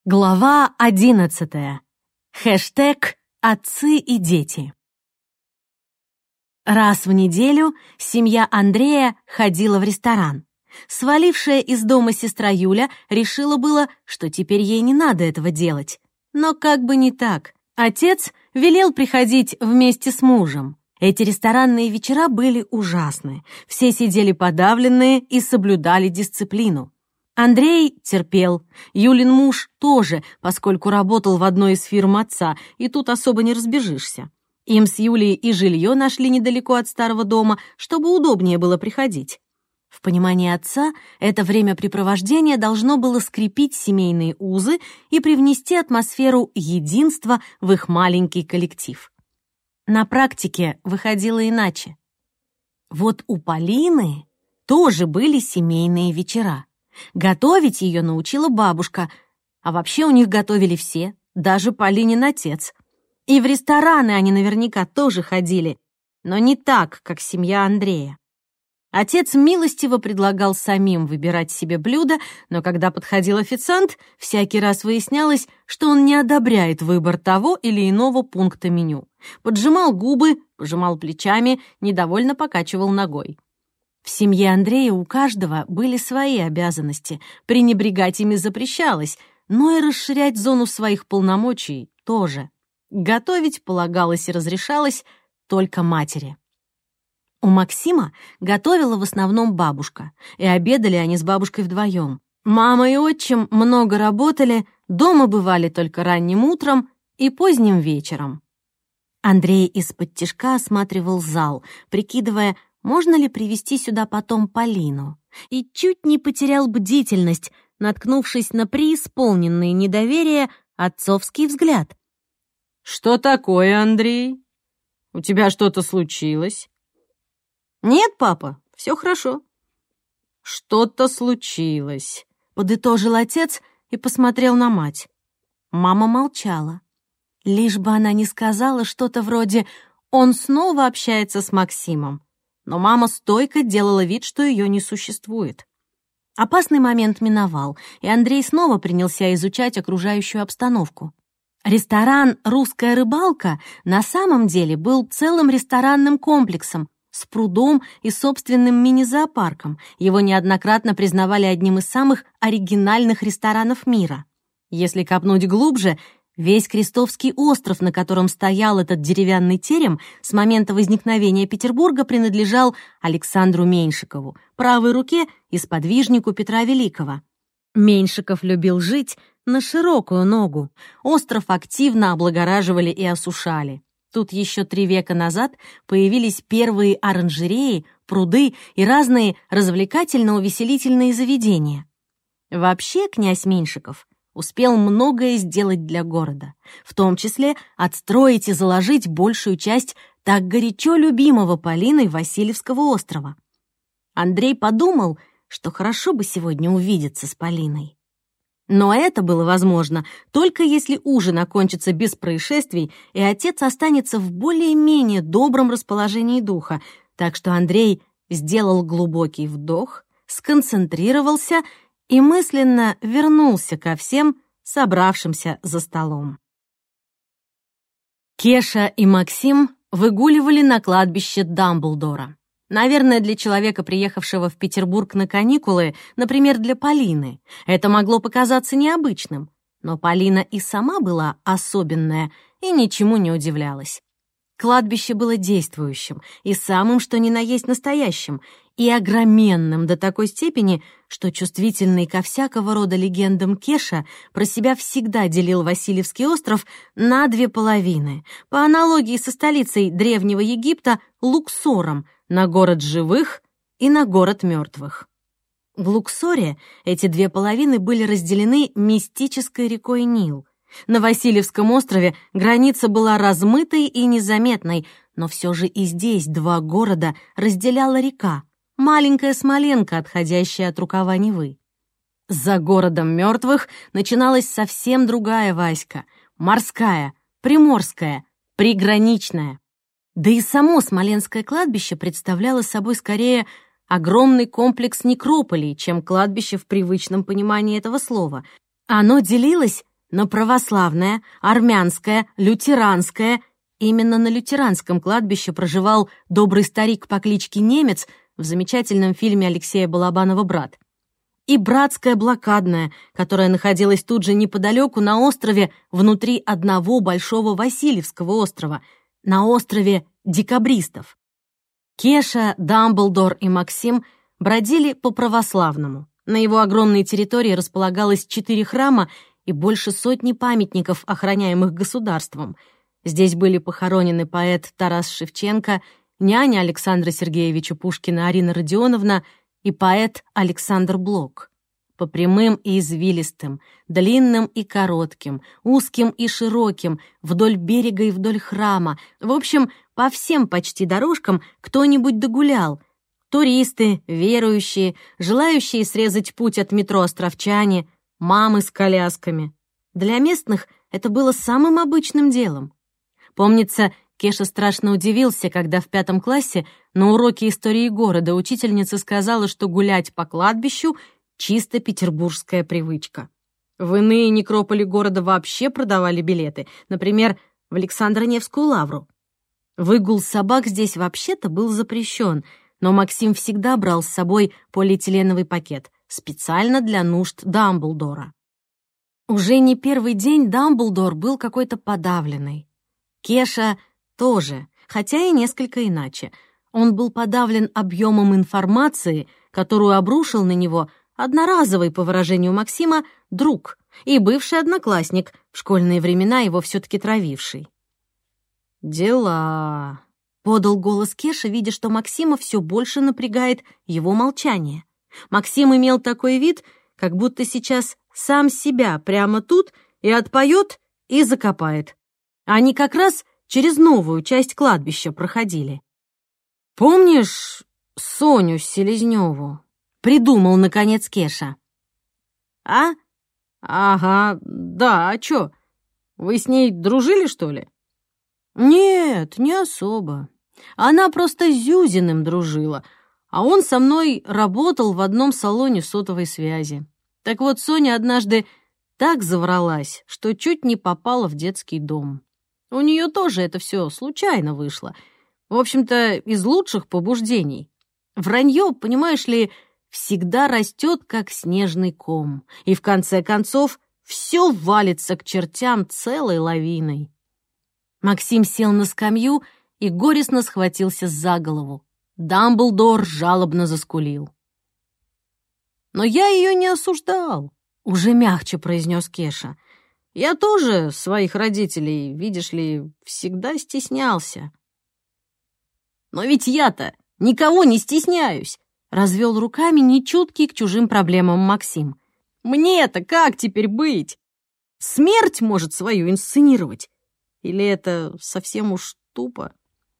Глава 11. Хэштег «Отцы и дети». Раз в неделю семья Андрея ходила в ресторан. Свалившая из дома сестра Юля решила было, что теперь ей не надо этого делать. Но как бы не так. Отец велел приходить вместе с мужем. Эти ресторанные вечера были ужасны. Все сидели подавленные и соблюдали дисциплину. Андрей терпел. Юлин муж тоже, поскольку работал в одной из фирм отца, и тут особо не разбежишься. Им с Юлей и жилье нашли недалеко от старого дома, чтобы удобнее было приходить. В понимании отца это времяпрепровождение должно было скрепить семейные узы и привнести атмосферу единства в их маленький коллектив. На практике выходило иначе. Вот у Полины тоже были семейные вечера. Готовить ее научила бабушка, а вообще у них готовили все, даже Полинин отец. И в рестораны они наверняка тоже ходили, но не так, как семья Андрея. Отец милостиво предлагал самим выбирать себе блюда, но когда подходил официант, всякий раз выяснялось, что он не одобряет выбор того или иного пункта меню. Поджимал губы, пожимал плечами, недовольно покачивал ногой. В семье Андрея у каждого были свои обязанности, пренебрегать ими запрещалось, но и расширять зону своих полномочий тоже. Готовить полагалось и разрешалось только матери. У Максима готовила в основном бабушка, и обедали они с бабушкой вдвоем. Мама и отчим много работали, дома бывали только ранним утром и поздним вечером. Андрей из-под тишка осматривал зал, прикидывая, можно ли привести сюда потом Полину, и чуть не потерял бдительность, наткнувшись на преисполненное недоверие отцовский взгляд. «Что такое, Андрей? У тебя что-то случилось?» «Нет, папа, все хорошо». «Что-то случилось», — подытожил отец и посмотрел на мать. Мама молчала. Лишь бы она не сказала что-то вроде «он снова общается с Максимом». Но мама стойко делала вид, что ее не существует. Опасный момент миновал, и Андрей снова принялся изучать окружающую обстановку. Ресторан «Русская рыбалка» на самом деле был целым ресторанным комплексом с прудом и собственным мини-зоопарком. Его неоднократно признавали одним из самых оригинальных ресторанов мира. Если копнуть глубже, весь Крестовский остров, на котором стоял этот деревянный терем, с момента возникновения Петербурга принадлежал Александру Меньшикову, правой руке и сподвижнику Петра Великого. Меньшиков любил жить на широкую ногу. Остров активно облагораживали и осушали. Тут еще 3 века назад появились первые оранжереи, пруды и разные развлекательно-увеселительные заведения. Вообще князь Меньшиков успел многое сделать для города, в том числе отстроить и заложить большую часть так горячо любимого Полиной Васильевского острова. Андрей подумал, что хорошо бы сегодня увидеться с Полиной. Но это было возможно только если ужин окончится без происшествий, и отец останется в более-менее добром расположении духа, так что Андрей сделал глубокий вдох, сконцентрировался и мысленно вернулся ко всем собравшимся за столом. Кеша и Максим выгуливали на кладбище Дамблдора. Наверное, для человека, приехавшего в Петербург на каникулы, например, для Полины, это могло показаться необычным. Но Полина и сама была особенная и ничему не удивлялась. Кладбище было действующим и самым что ни на есть настоящим, и огроменным до такой степени, что чувствительный ко всякого рода легендам Кеша про себя всегда делил Васильевский остров на 2 половины, по аналогии со столицей Древнего Египта Луксором, на город живых и на город мертвых. В Луксоре эти 2 половины были разделены мистической рекой Нил. На Васильевском острове граница была размытой и незаметной, но все же и здесь 2 города разделяла река, маленькая Смоленка, отходящая от рукава Невы. За городом мертвых начиналась совсем другая Васька, морская, приморская, приграничная. Да и само Смоленское кладбище представляло собой скорее огромный комплекс некрополей, чем кладбище в привычном понимании этого слова. Оно делилось Но православное, армянское, лютеранское. Именно на лютеранском кладбище проживал добрый старик по кличке Немец в замечательном фильме Алексея Балабанова «Брат». И братское блокадное, которое находилось тут же неподалеку на острове внутри одного большого Васильевского острова, на острове Декабристов. Кеша, Дамблдор и Максим бродили по православному. На его огромной территории располагалось 4 храма и больше сотни памятников, охраняемых государством. Здесь были похоронены поэт Тарас Шевченко, няня Александра Сергеевича Пушкина Арина Родионовна и поэт Александр Блок. По прямым и извилистым, длинным и коротким, узким и широким, вдоль берега и вдоль храма, в общем, по всем почти дорожкам кто-нибудь догулял. Туристы, верующие, желающие срезать путь от метро островчане, мамы с колясками. Для местных это было самым обычным делом. Помнится, Кеша страшно удивился, когда в 5 классе на уроке истории города учительница сказала, что гулять по кладбищу — чисто петербургская привычка. В иные некрополи города вообще продавали билеты, например, в Александро-Невскую лавру. Выгул собак здесь вообще-то был запрещен, но Максим всегда брал с собой полиэтиленовый пакет, специально для нужд Дамблдора. Уже не первый день Дамблдор был какой-то подавленный. Кеша тоже, хотя и несколько иначе. Он был подавлен объемом информации, которую обрушил на него одноразовый, по выражению Максима, друг и бывший одноклассник, в школьные времена его все-таки травивший. «Дела», — подал голос Кеша, видя, что Максима все больше напрягает его молчание. Максим имел такой вид, как будто сейчас сам себя прямо тут и отпоет, и закопает. Они как раз через новую часть кладбища проходили. «Помнишь Соню Селезневу?» — придумал, наконец, Кеша. «А? Ага, да, а чё? Вы с ней дружили, что ли?» «Нет, не особо. Она просто с Зюзиным дружила, а он со мной работал в одном салоне сотовой связи. Так вот, Соня однажды так завралась, что чуть не попала в детский дом. У нее тоже это все случайно вышло. В общем-то, из лучших побуждений. Вранье, понимаешь ли, всегда растет, как снежный ком. И в конце концов все валится к чертям целой лавиной». Максим сел на скамью и горестно схватился за голову. Дамблдор жалобно заскулил. «Но я ее не осуждал», — уже мягче произнес Кеша. «Я тоже своих родителей, видишь ли, всегда стеснялся». «Но ведь я-то никого не стесняюсь», — развел руками нечуткий к чужим проблемам Максим. «Мне-то как теперь быть? Смерть может свою инсценировать. Или это совсем уж тупо?»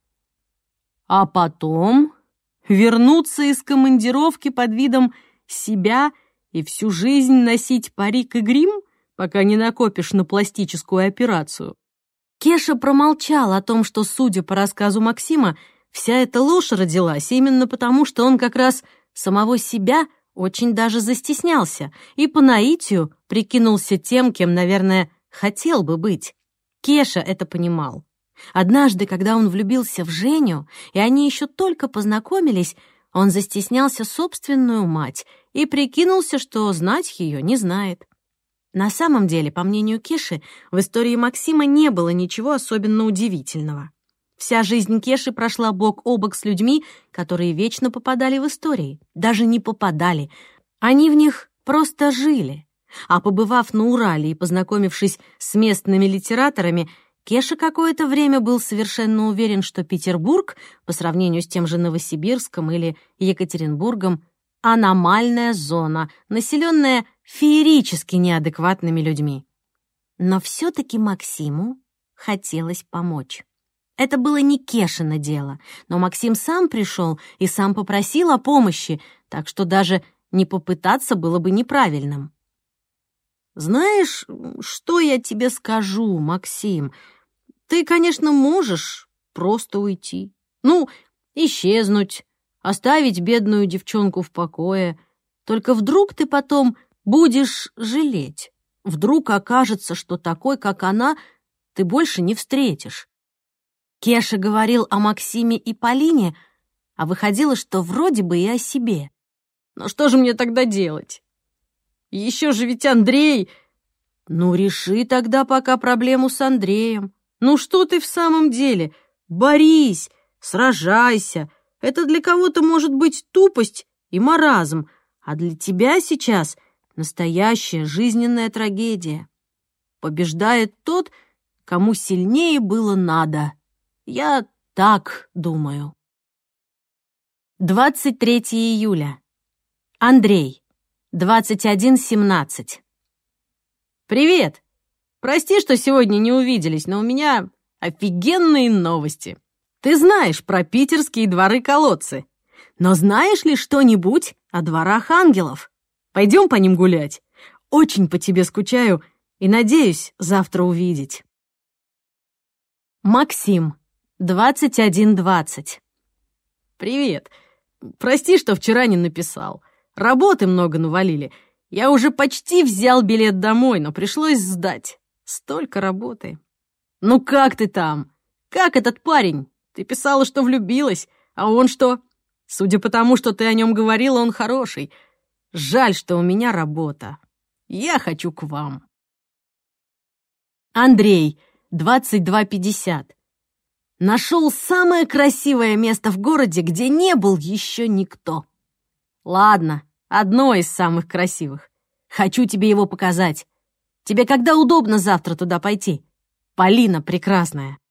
А потом вернуться из командировки под видом себя и всю жизнь носить парик и грим, пока не накопишь на пластическую операцию. Кеша промолчал о том, что, судя по рассказу Максима, вся эта ложь родилась именно потому, что он как раз самого себя очень даже застеснялся и по наитию прикинулся тем, кем, наверное, хотел бы быть. Кеша это понимал. Однажды, когда он влюбился в Женю, и они еще только познакомились, он застеснялся собственную мать и прикинулся, что знать ее не знает. На самом деле, по мнению Кеши, в истории Максима не было ничего особенно удивительного. Вся жизнь Кеши прошла бок о бок с людьми, которые вечно попадали в истории. Даже не попадали. Они в них просто жили. А побывав на Урале и познакомившись с местными литераторами, Кеша какое-то время был совершенно уверен, что Петербург, по сравнению с тем же Новосибирском или Екатеринбургом, аномальная зона, населенная феерически неадекватными людьми. Но все-таки Максиму хотелось помочь. Это было не Кешино дело, но Максим сам пришел и сам попросил о помощи, так что даже не попытаться было бы неправильным. «Знаешь, что я тебе скажу, Максим? Ты, конечно, можешь просто уйти. Ну, исчезнуть, оставить бедную девчонку в покое. Только вдруг ты потом будешь жалеть. Вдруг окажется, что такой, как она, ты больше не встретишь. Кеша говорил о Максиме и Полине, а выходило, что вроде бы и о себе. Но что же мне тогда делать? Еще же ведь Андрей... Ну, реши тогда пока проблему с Андреем. Ну что ты в самом деле? Борись, сражайся. Это для кого-то может быть тупость и маразм, а для тебя сейчас настоящая жизненная трагедия. Побеждает тот, кому сильнее было надо. Я так думаю. 23 июля. Андрей, 21:17. Привет! Прости, что сегодня не увиделись, но у меня офигенные новости. Ты знаешь про питерские дворы-колодцы. Но знаешь ли что-нибудь о дворах ангелов? Пойдем по ним гулять. Очень по тебе скучаю и надеюсь завтра увидеть. Максим, 21:20. Привет. Прости, что вчера не написал. Работы много навалили. Я уже почти взял билет домой, но пришлось сдать. Столько работы. Ну как ты там? Как этот парень? Ты писала, что влюбилась, а он что? Судя по тому, что ты о нем говорила, он хороший. Жаль, что у меня работа. Я хочу к вам. Андрей, 22:50. Нашел самое красивое место в городе, где не был еще никто. Ладно, одно из самых красивых. Хочу тебе его показать. Тебе когда удобно завтра туда пойти? Полина прекрасная.